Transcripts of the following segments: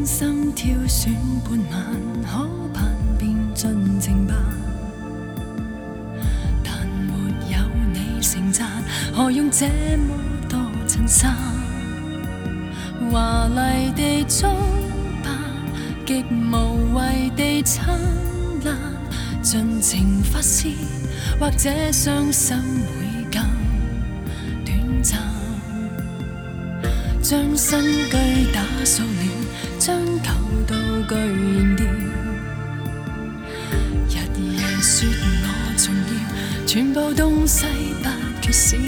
心挑选半晚，可盼便尽情吧。但没有你称赞，何用这么多衬衫？华丽地装扮，极无谓地灿烂，尽情发泄，或者伤心会更短暂。将新居打扫了，将旧道具扔掉，日夜说我重要，全部东西不缺少。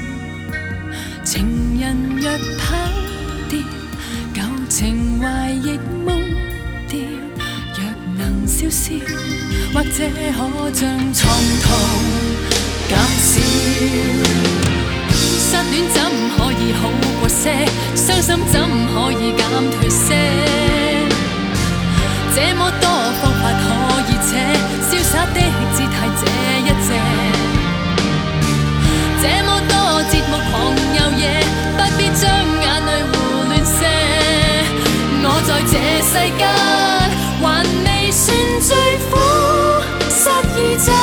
情人若跑掉，旧情怀亦抹掉。若能消消，或者可将床头减少。失戀怎可以好過些？傷心怎可以減退些？這麼多方法可以扯，瀟灑的姿態這一隻。這麼多節目狂有野，不必將眼淚胡亂射。我在這世間還未算最苦失意者，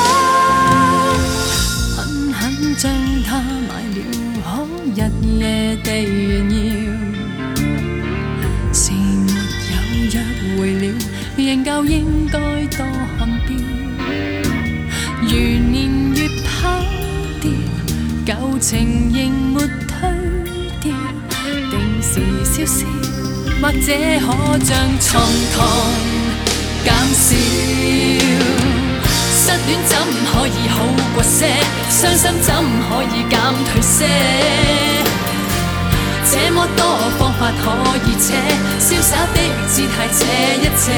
狠狠將它買了。可日夜地炫耀，是沒有約會了，仍舊應該多看表。如年月跑掉，舊情仍沒推掉，定時消消，或者可將床堂減少。失戀怎可以好過些？傷心怎可以減退些？這麼多方法可以扯，瀟灑的姿態這一隻。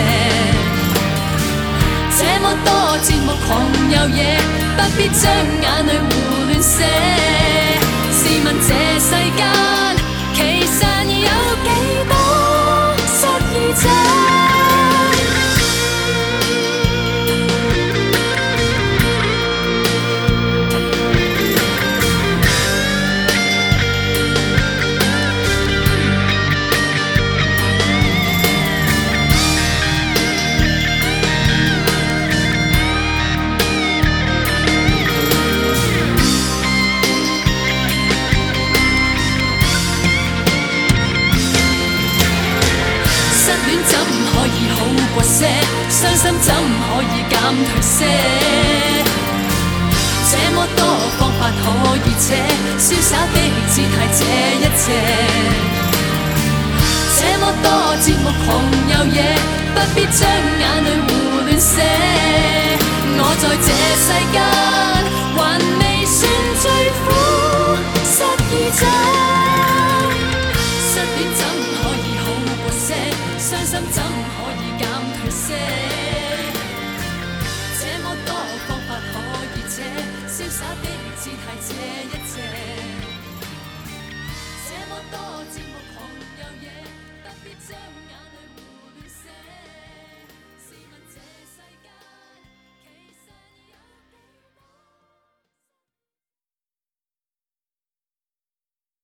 這麼多節目狂有野，不必將眼淚胡亂射。試問這世間其實有幾多失意者？傷心怎可以減退些？這麼多方法可以扯，瀟灑的姿態這一隻。這麼多節目狂有野，不必將眼淚胡亂射。我在這世間還未算最苦失意者。